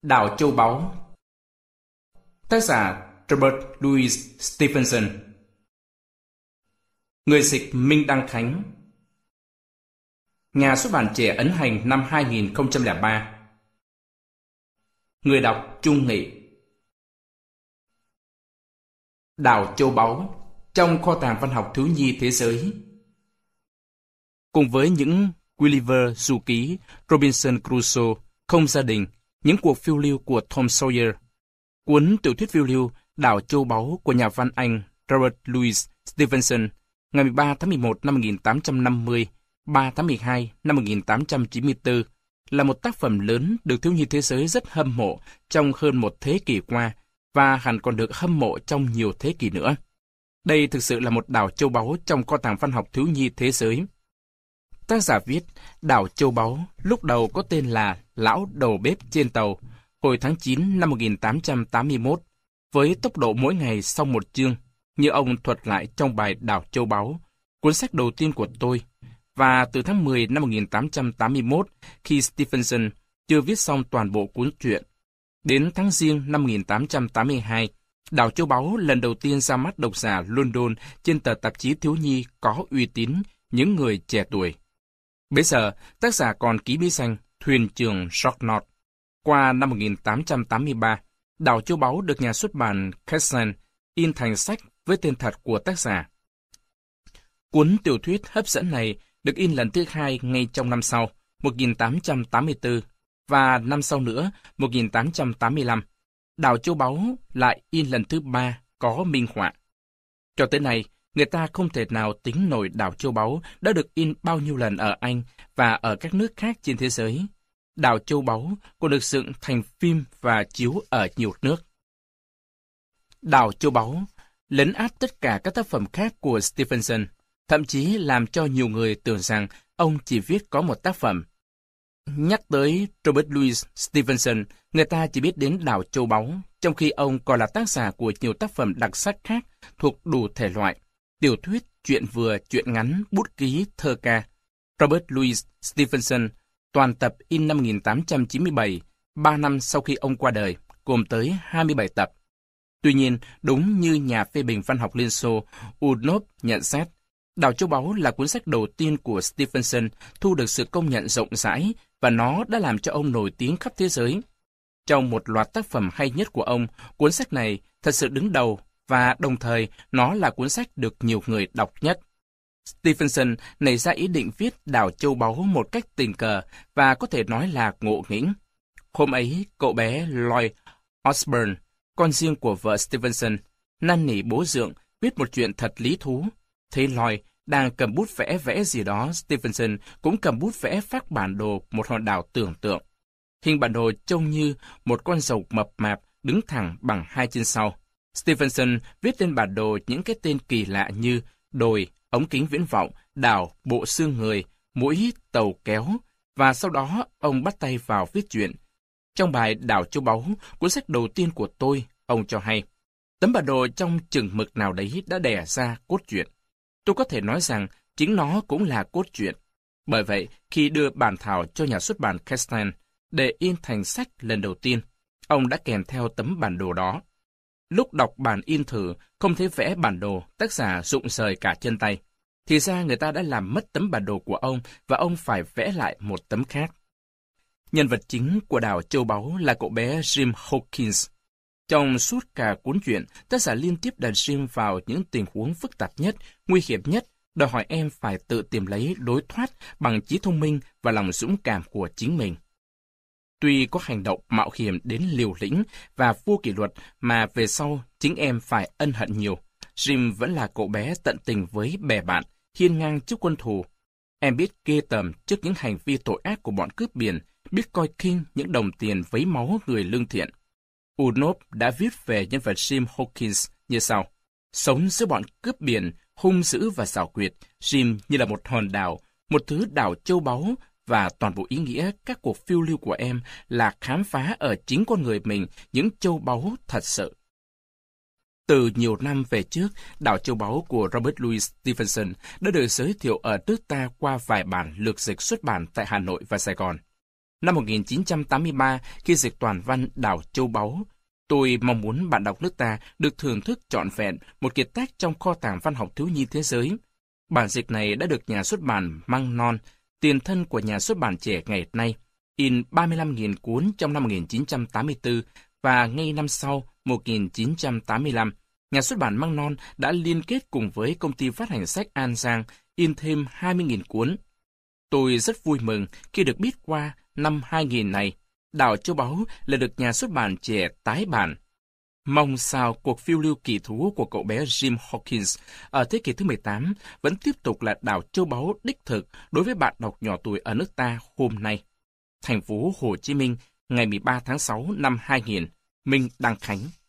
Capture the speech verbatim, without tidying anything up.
Đảo Châu Báu. Tác giả Robert Louis Stevenson. Người dịch Minh Đăng Khánh. Nhà xuất bản Trẻ ấn hành năm hai nghìn không trăm lẻ ba. Người đọc Trung Nghị. Đảo Châu Báu trong kho tàng văn học thiếu nhi thế giới. Cùng với những Gulliver du ký, Robinson Crusoe, Không gia đình, những cuộc phiêu lưu của Tom Sawyer, cuốn tiểu thuyết phiêu lưu Đảo Châu Báu của nhà văn Anh Robert Louis Stevenson, ngày mười ba tháng mười một năm một nghìn tám trăm năm mươi, ba tháng mười hai năm một nghìn tám trăm chín mươi tư, là một tác phẩm lớn được thiếu nhi thế giới rất hâm mộ trong hơn một thế kỷ qua, và hẳn còn được hâm mộ trong nhiều thế kỷ nữa. Đây thực sự là một đảo châu báu trong kho tàng văn học thiếu nhi thế giới. Tác giả viết Đảo Châu Báu lúc đầu có tên là Lão Đầu Bếp trên tàu, hồi tháng chín năm một nghìn tám trăm tám mươi mốt, với tốc độ mỗi ngày sau một chương, như ông thuật lại trong bài Đảo Châu Báu, cuốn sách đầu tiên của tôi. Và từ tháng mười năm một nghìn tám trăm tám mươi mốt, khi Stevenson chưa viết xong toàn bộ cuốn truyện, đến tháng Giêng năm một nghìn tám trăm tám mươi hai, Đảo Châu Báu lần đầu tiên ra mắt độc giả London trên tờ tạp chí thiếu nhi có uy tín Những Người Trẻ Tuổi. Bây giờ, tác giả còn ký bí danh Thuyền Trưởng Jorknot. Qua năm một nghìn tám trăm tám mươi ba, Đảo Châu Báu được nhà xuất bản Kesson in thành sách với tên thật của tác giả. Cuốn tiểu thuyết hấp dẫn này được in lần thứ hai ngay trong năm sau, một nghìn tám trăm tám mươi tư, và năm sau nữa, một nghìn tám trăm tám mươi lăm. Đảo Châu Báu lại in lần thứ ba có minh họa. Cho tới nay, người ta không thể nào tính nổi Đảo Châu Báu đã được in bao nhiêu lần ở Anh và ở các nước khác trên thế giới. Đảo Châu Báu còn được dựng thành phim và chiếu ở nhiều nước. Đảo Châu Báu lấn át tất cả các tác phẩm khác của Stevenson, thậm chí làm cho nhiều người tưởng rằng ông chỉ viết có một tác phẩm. Nhắc tới Robert Louis Stevenson, người ta chỉ biết đến Đảo Châu Báu, trong khi ông còn là tác giả của nhiều tác phẩm đặc sắc khác thuộc đủ thể loại: tiểu thuyết, truyện vừa, truyện ngắn, bút ký, thơ ca. Robert Louis Stevenson toàn tập in năm một nghìn tám trăm chín mươi bảy, ba năm sau khi ông qua đời, gồm tới hai mươi bảy tập. Tuy nhiên, đúng như nhà phê bình văn học Liên Xô Udnov nhận xét, Đảo Châu Báu là cuốn sách đầu tiên của Stevenson thu được sự công nhận rộng rãi, và nó đã làm cho ông nổi tiếng khắp thế giới. Trong một loạt tác phẩm hay nhất của ông, cuốn sách này thật sự đứng đầu, và đồng thời nó là cuốn sách được nhiều người đọc nhất. Stevenson nảy ra ý định viết Đảo Châu Báu một cách tình cờ và có thể nói là ngộ nghĩnh. Hôm ấy, cậu bé Lloyd Osborne, con riêng của vợ Stevenson, năn nỉ bố dượng viết một chuyện thật lý thú. Thấy Lloyd đang cầm bút vẽ vẽ gì đó, Stevenson cũng cầm bút vẽ phác bản đồ một hòn đảo tưởng tượng. Hình bản đồ trông như một con rồng mập mạp đứng thẳng bằng hai chân sau. Stevenson viết lên bản đồ những cái tên kỳ lạ như đồi, ống kính viễn vọng, đảo, bộ xương người, mũi, tàu kéo, và sau đó ông bắt tay vào viết truyện. Trong bài Đảo Châu Báu, cuốn sách đầu tiên của tôi, ông cho hay, tấm bản đồ trong chừng mực nào đấy đã đẻ ra cốt truyện. Tôi có thể nói rằng chính nó cũng là cốt truyện. Bởi vậy, khi đưa bản thảo cho nhà xuất bản Keston để in thành sách lần đầu tiên, ông đã kèm theo tấm bản đồ đó. Lúc đọc bản in thử, không thấy vẽ bản đồ, tác giả rụng rời cả chân tay. Thì ra người ta đã làm mất tấm bản đồ của ông, và ông phải vẽ lại một tấm khác. Nhân vật chính của Đảo Châu Báu là cậu bé Jim Hawkins. Trong suốt cả cuốn truyện, tác giả liên tiếp đặt Jim vào những tình huống phức tạp nhất, nguy hiểm nhất, đòi hỏi em phải tự tìm lấy lối thoát bằng trí thông minh và lòng dũng cảm của chính mình. Tuy có hành động mạo hiểm đến liều lĩnh và vô kỷ luật mà về sau chính em phải ân hận nhiều, Jim vẫn là cậu bé tận tình với bè bạn, hiên ngang trước quân thù. Em biết ghê tởm trước những hành vi tội ác của bọn cướp biển, biết coi khinh những đồng tiền vấy máu người lương thiện. Udnov đã viết về nhân vật Jim Hawkins như sau: sống giữa bọn cướp biển, hung dữ và xảo quyệt, Jim như là một hòn đảo, một thứ đảo châu báu, và toàn bộ ý nghĩa các cuộc phiêu lưu của em là khám phá ở chính con người mình những châu báu thật sự. Từ nhiều năm về trước, Đảo Châu Báu của Robert Louis Stevenson đã được giới thiệu ở nước ta qua vài bản lược dịch xuất bản tại Hà Nội và Sài Gòn. Năm một nghìn chín trăm tám mươi ba, khi dịch toàn văn Đảo Châu Báu, tôi mong muốn bạn đọc nước ta được thưởng thức trọn vẹn một kiệt tác trong kho tàng văn học thiếu nhi thế giới. Bản dịch này đã được nhà xuất bản Măng Non, tiền thân của nhà xuất bản trẻ ngày nay, in ba mươi lăm nghìn cuốn trong năm một nghìn chín trăm tám mươi tư, và ngay năm sau, một nghìn chín trăm tám mươi lăm, nhà xuất bản Măng Non đã liên kết cùng với công ty phát hành sách An Giang in thêm hai mươi nghìn cuốn. Tôi rất vui mừng khi được biết qua năm hai nghìn này, Đảo Châu Báu lại được nhà xuất bản trẻ tái bản. Mong sao cuộc phiêu lưu kỳ thú của cậu bé Jim Hawkins ở thế kỷ thứ mười tám vẫn tiếp tục là Đảo Châu Báu đích thực đối với bạn đọc nhỏ tuổi ở nước ta hôm nay. Thành phố Hồ Chí Minh, ngày mười ba tháng sáu năm hai nghìn, Minh Đăng Khánh.